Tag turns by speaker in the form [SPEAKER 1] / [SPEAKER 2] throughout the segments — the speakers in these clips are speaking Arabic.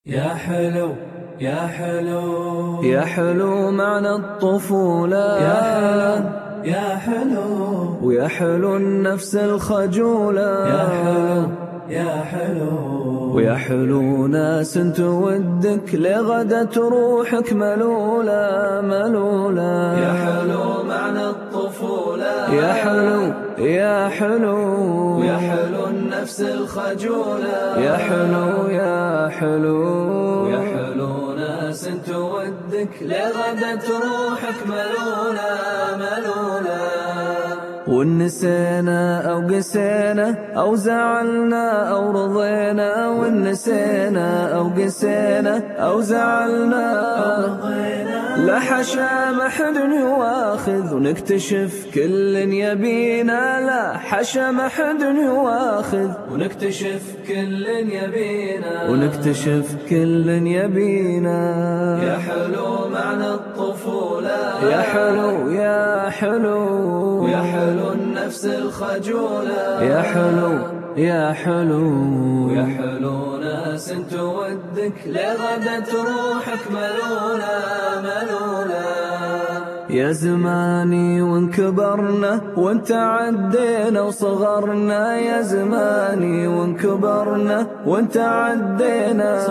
[SPEAKER 1] يا حلو يا حلو
[SPEAKER 2] يا حلو معنى الطفولة،
[SPEAKER 1] يا حلو يا حلو
[SPEAKER 2] ويا حلو النفس الخجولة،
[SPEAKER 1] يا حلو يا حلو
[SPEAKER 2] ويا حلو ناس تودك لغدت روحك ملولة ملولة.
[SPEAKER 1] يا حلو معنى الطفولة،
[SPEAKER 2] يا حلو يا حلو
[SPEAKER 1] ويا حلو النفس الخجولة،
[SPEAKER 2] يا حلو يا حلو
[SPEAKER 1] ويا حلو ناس تودك لغدت روحك ملولة ملولة.
[SPEAKER 2] ونسينا أو قسينا أو زعلنا أو رضينا، ونسينا أو قسينا أو زعلنا أو رضينا، لا حشا ما حد يواخذ ونكتشف كل يبينا، لا حشا ما حد يواخذ
[SPEAKER 1] ونكتشف كل يبينا،
[SPEAKER 2] ونكتشف كل يبينا.
[SPEAKER 1] يا حلو معنى الطفولة،
[SPEAKER 2] يا حلو يا حلو
[SPEAKER 1] ويا حلو النفس الخجولة،
[SPEAKER 2] يا حلو يا حلو
[SPEAKER 1] ويا حلو ناس تودك لغدت روحك ملولة ملولة.
[SPEAKER 2] يا زماني وان كبرنا وان تعدينا وصغرنا، يا زماني وان كبرنا وان تعدينا،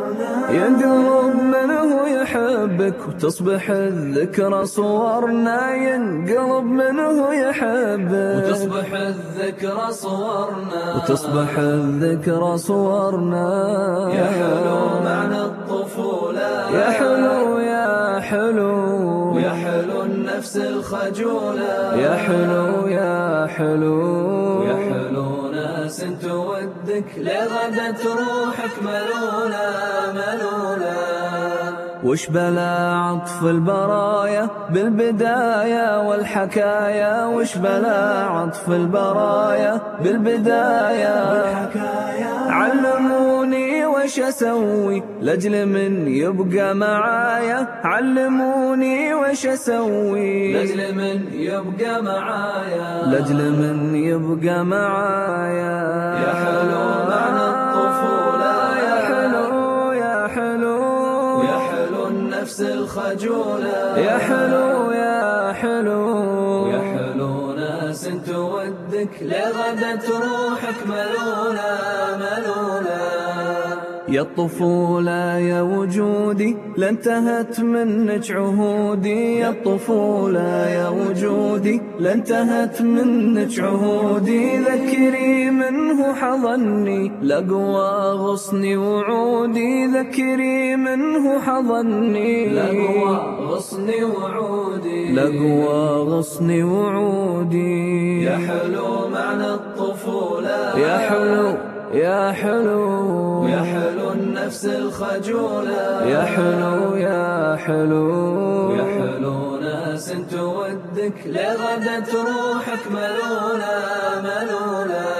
[SPEAKER 2] ينقلب منه يحبك وتصبح الذكرى صورنا، ينقلب منه يحبك
[SPEAKER 1] وتصبح الذكرى صورنا،
[SPEAKER 2] وتصبح الذكرى صورنا.
[SPEAKER 1] يا حلو معنى الطفولة،
[SPEAKER 2] يا حلو يا حلو
[SPEAKER 1] ويا حلو النفس الخجولة،
[SPEAKER 2] يا حلو يا حلو
[SPEAKER 1] ويا حلو ناس تودك لغدت روحك ملولة ملولة.
[SPEAKER 2] وش بلا عطف البرايا بالبداية والحكاية، وش بلا عطف البرايا بالبداية والحكاية، علموني وش أسوي لأجل من يبقى معايا، علموني وش أسوي
[SPEAKER 1] لأجل من يبقى معايا،
[SPEAKER 2] لأجل من يبقى معايا.
[SPEAKER 1] يا حلو معنى الطفولة،
[SPEAKER 2] يا حلو يا حلو
[SPEAKER 1] ويا حلو النفس الخجولة،
[SPEAKER 2] يا حلو يا حلو
[SPEAKER 1] ويا حلو ناس تودك لغدت روحك ملولة ملولة.
[SPEAKER 2] يا الطفولة يا وجودي لانتهت منك عهودي، يا الطفولة يا وجودي لانتهت منك عهودي، ذكري منه حضني لقوى غصني وعودي، ذكري منه حضني
[SPEAKER 1] لقوى غصني وعودي،
[SPEAKER 2] لقوى غصني وعودي.
[SPEAKER 1] يا حلو معنى الطفولة،
[SPEAKER 2] يا حلو يا حلو
[SPEAKER 1] ويا حلو النفس الخجولة،
[SPEAKER 2] يا حلو يا حلو
[SPEAKER 1] ويا حلو ناس تودك لغدت روحك ملولة ملولة.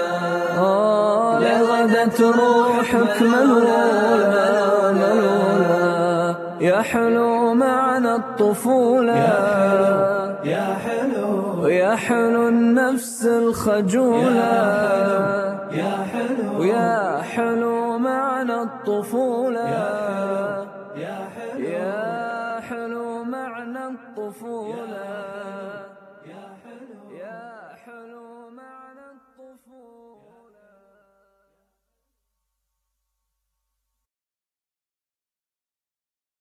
[SPEAKER 2] لغدت روحك ملولة ملولة. يا حلو معنى الطفولة،
[SPEAKER 1] يا حلو
[SPEAKER 2] يا حلو النفس الخجولة،
[SPEAKER 1] يا حلو
[SPEAKER 2] ويا حلو معنى الطفولة،
[SPEAKER 1] يا حلو
[SPEAKER 2] يا حلو معنى الطفولة،
[SPEAKER 1] يا حلو
[SPEAKER 2] يا حلو